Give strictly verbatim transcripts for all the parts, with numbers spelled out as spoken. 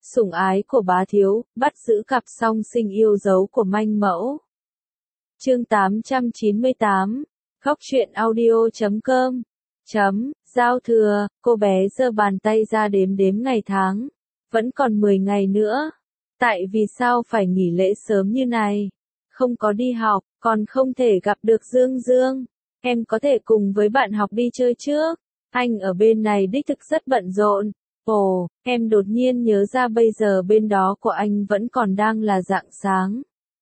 Sủng ái của bá thiếu, bắt giữ cặp song sinh yêu dấu của manh mẫu. Chương tám trăm chín mươi tám, khóc chuyện audio chấm com. Chấm, giao thừa, cô bé giơ bàn tay ra đếm đếm ngày tháng. Vẫn còn mười ngày nữa. Tại vì sao phải nghỉ lễ sớm như này? Không có đi học, còn không thể gặp được Dương Dương. Em có thể cùng với bạn học đi chơi trước. Anh ở bên này đích thực rất bận rộn. Ồ, em đột nhiên nhớ ra bây giờ bên đó của anh vẫn còn đang là rạng sáng.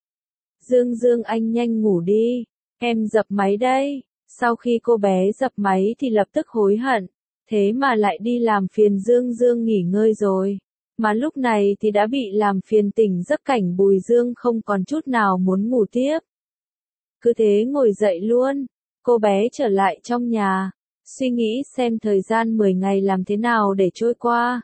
Dương Dương anh nhanh ngủ đi. Em dập máy đây. Sau khi cô bé dập máy thì lập tức hối hận. Thế mà lại đi làm phiền Dương Dương nghỉ ngơi rồi. Mà lúc này thì đã bị làm phiền tỉnh giấc cảnh Bùi Dương không còn chút nào muốn ngủ tiếp. Cứ thế ngồi dậy luôn. Cô bé trở lại trong nhà. Suy nghĩ xem thời gian mười ngày làm thế nào để trôi qua.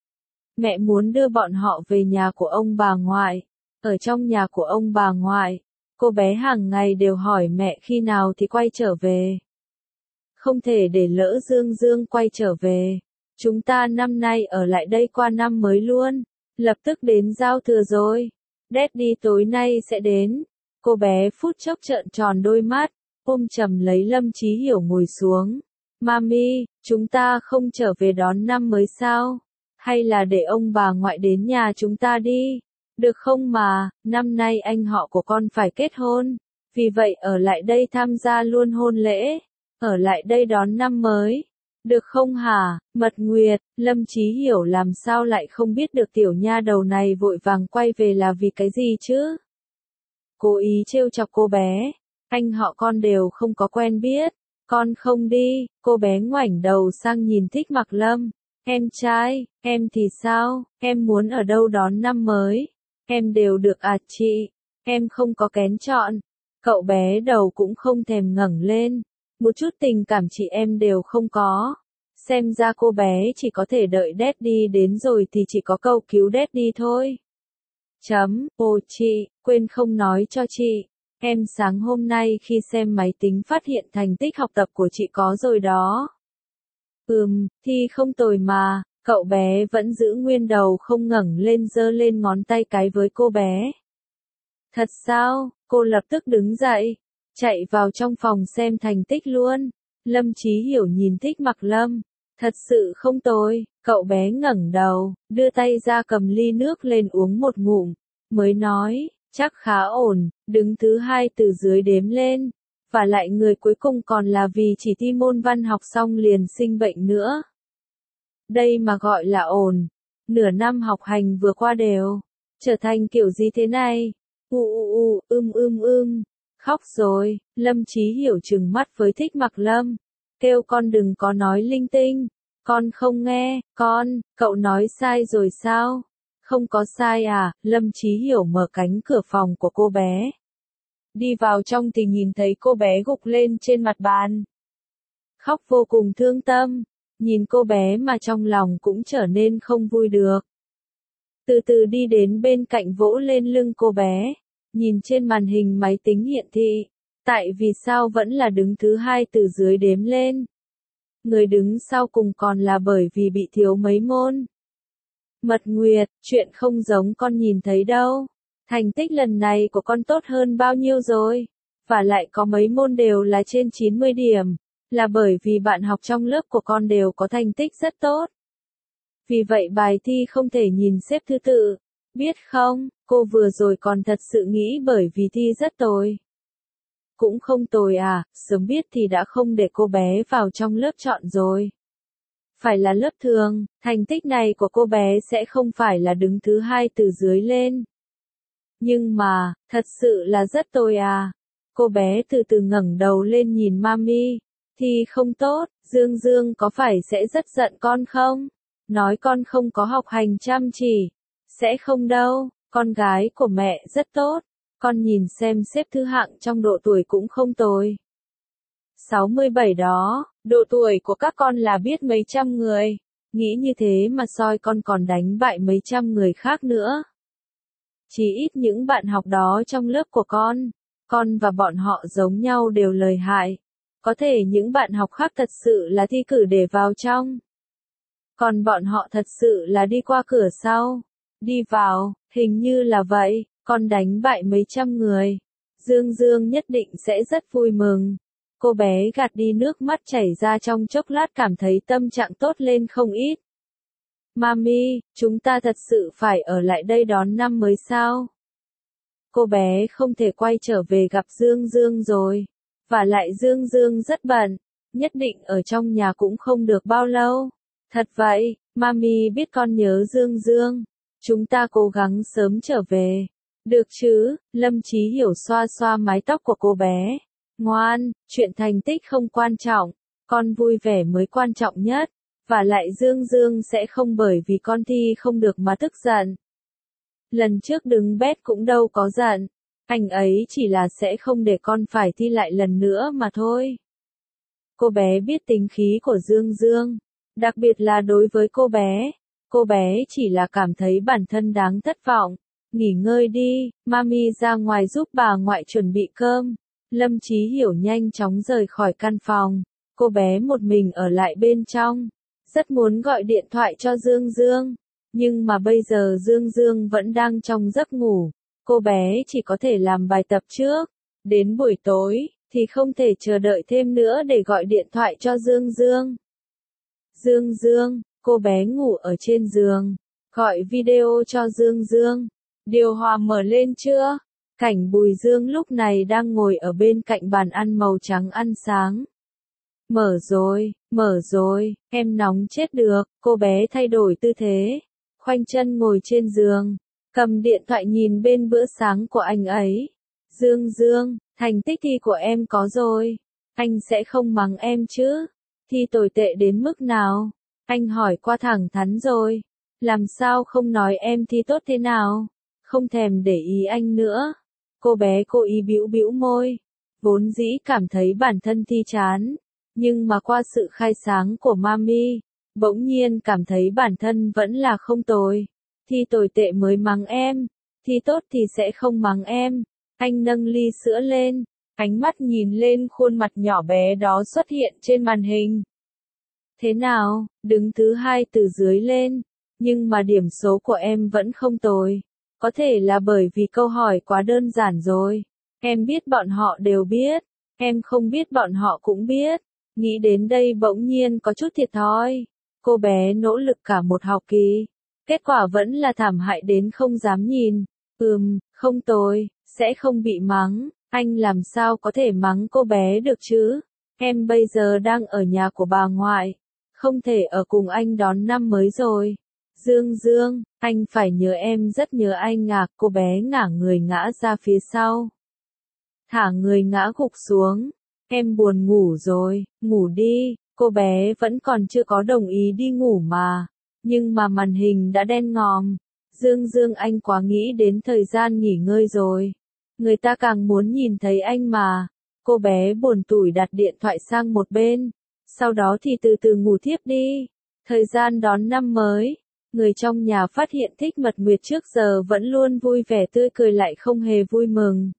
Mẹ muốn đưa bọn họ về nhà của ông bà ngoại. Ở trong nhà của ông bà ngoại, cô bé hàng ngày đều hỏi mẹ khi nào thì quay trở về. Không thể để lỡ Dương Dương quay trở về. Chúng ta năm nay ở lại đây qua năm mới luôn. Lập tức đến giao thừa rồi. Daddy tối nay sẽ đến. Cô bé phút chốc trợn tròn đôi mắt, ôm chầm lấy Lâm Chí Hiểu ngồi xuống. Mami, chúng ta không trở về đón năm mới sao? Hay là để ông bà ngoại đến nhà chúng ta đi? Được không mà, năm nay anh họ của con phải kết hôn. Vì vậy ở lại đây tham gia luôn hôn lễ. Ở lại đây đón năm mới. Được không hả? Mật Nguyệt, Lâm Chí Hiểu làm sao lại không biết được tiểu nha đầu này vội vàng quay về là vì cái gì chứ? Cố ý trêu chọc cô bé. Anh họ con đều không có quen biết. Con không đi, cô bé ngoảnh đầu sang nhìn Thích Mặc Lâm. Em trai, em thì sao, em muốn ở đâu đón năm mới? Em đều được à chị, em không có kén chọn. Cậu bé đầu cũng không thèm ngẩng lên. Một chút tình cảm chị em đều không có. Xem ra cô bé chỉ có thể đợi Daddy đến rồi thì chỉ có câu cứu Daddy thôi. Chấm, ồ chị, quên không nói cho chị. Em sáng hôm nay khi xem máy tính phát hiện thành tích học tập của chị có rồi đó. Ừm, thi không tồi mà, cậu bé vẫn giữ nguyên đầu không ngẩng lên giơ lên ngón tay cái với cô bé. Thật sao, cô lập tức đứng dậy, chạy vào trong phòng xem thành tích luôn. Lâm Chí Hiểu nhìn Thích Mặc Lâm, thật sự không tồi, cậu bé ngẩng đầu, đưa tay ra cầm ly nước lên uống một ngụm, mới nói. Chắc khá ổn, đứng thứ hai từ dưới đếm lên. Và lại người cuối cùng còn là vì chỉ thi môn văn học xong liền sinh bệnh nữa. Đây mà gọi là ổn. Nửa năm học hành vừa qua đều. Trở thành kiểu gì thế này? U u u, ưm ưm ưm. Khóc rồi, Lâm Chí Hiểu trừng mắt với Thích Mặc Lâm. Kêu con đừng có nói linh tinh. Con không nghe, con, cậu nói sai rồi sao? Không có sai à, Lâm Chí Hiểu mở cánh cửa phòng của cô bé. Đi vào trong thì nhìn thấy cô bé gục lên trên mặt bàn. Khóc vô cùng thương tâm, nhìn cô bé mà trong lòng cũng trở nên không vui được. Từ từ đi đến bên cạnh vỗ lên lưng cô bé, nhìn trên màn hình máy tính hiển thị. Tại vì sao vẫn là đứng thứ hai từ dưới đếm lên. Người đứng sau cùng còn là bởi vì bị thiếu mấy môn. Mật Nguyệt, chuyện không giống con nhìn thấy đâu. Thành tích lần này của con tốt hơn bao nhiêu rồi? Và lại có mấy môn đều là trên chín mươi điểm. Là bởi vì bạn học trong lớp của con đều có thành tích rất tốt. Vì vậy bài thi không thể nhìn xếp thứ tự. Biết không, cô vừa rồi còn thật sự nghĩ bởi vì thi rất tồi. Cũng không tồi à, sớm biết thì đã không để cô bé vào trong lớp chọn rồi. Phải là lớp thường, thành tích này của cô bé sẽ không phải là đứng thứ hai từ dưới lên. Nhưng mà, thật sự là rất tồi à. Cô bé từ từ ngẩng đầu lên nhìn mami. Thì không tốt, Dương Dương có phải sẽ rất giận con không? Nói con không có học hành chăm chỉ. Sẽ không đâu, con gái của mẹ rất tốt. Con nhìn xem xếp thứ hạng trong độ tuổi cũng không tồi. sáu mươi bảy đó, độ tuổi của các con là biết mấy trăm người. Nghĩ như thế mà soi con còn đánh bại mấy trăm người khác nữa. Chỉ ít những bạn học đó trong lớp của con, con và bọn họ giống nhau đều lợi hại. Có thể những bạn học khác thật sự là thi cử để vào trong. Còn bọn họ thật sự là đi qua cửa sau. Đi vào, hình như là vậy, con đánh bại mấy trăm người. Dương Dương nhất định sẽ rất vui mừng. Cô bé gạt đi nước mắt chảy ra trong chốc lát cảm thấy tâm trạng tốt lên không ít. Mami, chúng ta thật sự phải ở lại đây đón năm mới sao? Cô bé không thể quay trở về gặp Dương Dương rồi. Và lại Dương Dương rất bận, nhất định ở trong nhà cũng không được bao lâu. Thật vậy, Mami biết con nhớ Dương Dương. Chúng ta cố gắng sớm trở về. Được chứ, Lâm Chí Hiểu xoa xoa mái tóc của cô bé. Ngoan, chuyện thành tích không quan trọng, con vui vẻ mới quan trọng nhất. Và lại Dương Dương sẽ không bởi vì con thi không được mà tức giận. Lần trước đứng bét cũng đâu có giận. Anh ấy chỉ là sẽ không để con phải thi lại lần nữa mà thôi. Cô bé biết tính khí của Dương Dương. Đặc biệt là đối với cô bé. Cô bé chỉ là cảm thấy bản thân đáng thất vọng. Nghỉ ngơi đi, Mami ra ngoài giúp bà ngoại chuẩn bị cơm. Lâm Chí Hiểu nhanh chóng rời khỏi căn phòng. Cô bé một mình ở lại bên trong. Rất muốn gọi điện thoại cho Dương Dương. Nhưng mà bây giờ Dương Dương vẫn đang trong giấc ngủ. Cô bé chỉ có thể làm bài tập trước. Đến buổi tối, thì không thể chờ đợi thêm nữa để gọi điện thoại cho Dương Dương. Dương Dương, cô bé ngủ ở trên giường. Gọi video cho Dương Dương. Điều hòa mở lên chưa? Cảnh Bùi Dương lúc này đang ngồi ở bên cạnh bàn ăn màu trắng ăn sáng. Mở rồi, mở rồi, em nóng chết được. Cô bé thay đổi tư thế. Khoanh chân ngồi trên giường. Cầm điện thoại nhìn bên bữa sáng của anh ấy. Dương Dương, thành tích thi của em có rồi. Anh sẽ không mắng em chứ? Thi tồi tệ đến mức nào? Anh hỏi qua thẳng thắn rồi. Làm sao không nói em thi tốt thế nào? Không thèm để ý anh nữa. Cô bé cố ý bĩu bĩu môi. Vốn dĩ cảm thấy bản thân thi chán. Nhưng mà qua sự khai sáng của Mami, bỗng nhiên cảm thấy bản thân vẫn là không tồi. Thi tồi tệ mới mắng em. Thi tốt thì sẽ không mắng em. Anh nâng ly sữa lên. Ánh mắt nhìn lên khuôn mặt nhỏ bé đó xuất hiện trên màn hình. Thế nào, đứng thứ hai từ dưới lên. Nhưng mà điểm số của em vẫn không tồi. Có thể là bởi vì câu hỏi quá đơn giản rồi. Em biết bọn họ đều biết. Em không biết bọn họ cũng biết. Nghĩ đến đây bỗng nhiên có chút thiệt thòi. Cô bé nỗ lực cả một học kỳ. Kết quả vẫn là thảm hại đến không dám nhìn. Ừm, không tồi, sẽ không bị mắng. Anh làm sao có thể mắng cô bé được chứ? Em bây giờ đang ở nhà của bà ngoại. Không thể ở cùng anh đón năm mới rồi. Dương Dương, anh phải nhớ em rất nhớ anh à. Cô bé ngả người ngã ra phía sau. Thả người ngã gục xuống. Em buồn ngủ rồi, ngủ đi. Cô bé vẫn còn chưa có đồng ý đi ngủ mà. Nhưng mà màn hình đã đen ngòm. Dương Dương anh quá nghĩ đến thời gian nghỉ ngơi rồi. Người ta càng muốn nhìn thấy anh mà. Cô bé buồn tủi đặt điện thoại sang một bên. Sau đó thì từ từ ngủ thiếp đi. Thời gian đón năm mới. Người trong nhà phát hiện Thích Mật Nguyệt trước giờ vẫn luôn vui vẻ tươi cười lại không hề vui mừng.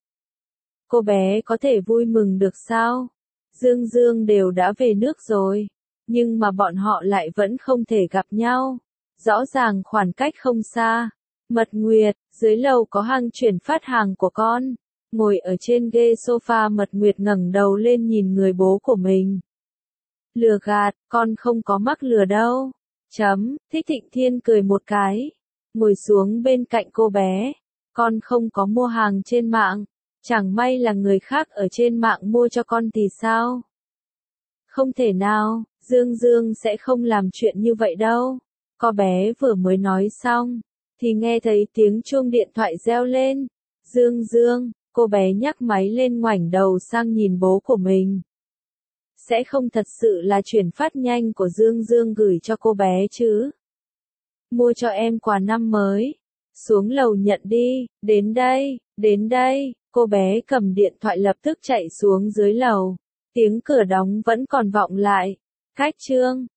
Cô bé có thể vui mừng được sao? Dương Dương đều đã về nước rồi. Nhưng mà bọn họ lại vẫn không thể gặp nhau. Rõ ràng khoảng cách không xa. Mật Nguyệt, dưới lầu có hàng chuyển phát hàng của con. Ngồi ở trên ghế sofa Mật Nguyệt ngẩng đầu lên nhìn người bố của mình. Lừa gạt, con không có mắc lừa đâu. Chấm, Thích Thịnh Thiên cười một cái. Ngồi xuống bên cạnh cô bé. Con không có mua hàng trên mạng. Chẳng may là người khác ở trên mạng mua cho con thì sao? Không thể nào, Dương Dương sẽ không làm chuyện như vậy đâu. Cô bé vừa mới nói xong, thì nghe thấy tiếng chuông điện thoại reo lên. Dương Dương, cô bé nhắc máy lên ngoảnh đầu sang nhìn bố của mình. Sẽ không thật sự là chuyển phát nhanh của Dương Dương gửi cho cô bé chứ? Mua cho em quà năm mới. Xuống lầu nhận đi, đến đây, đến đây. Cô bé cầm điện thoại lập tức chạy xuống dưới lầu. Tiếng cửa đóng vẫn còn vọng lại. Khách trương,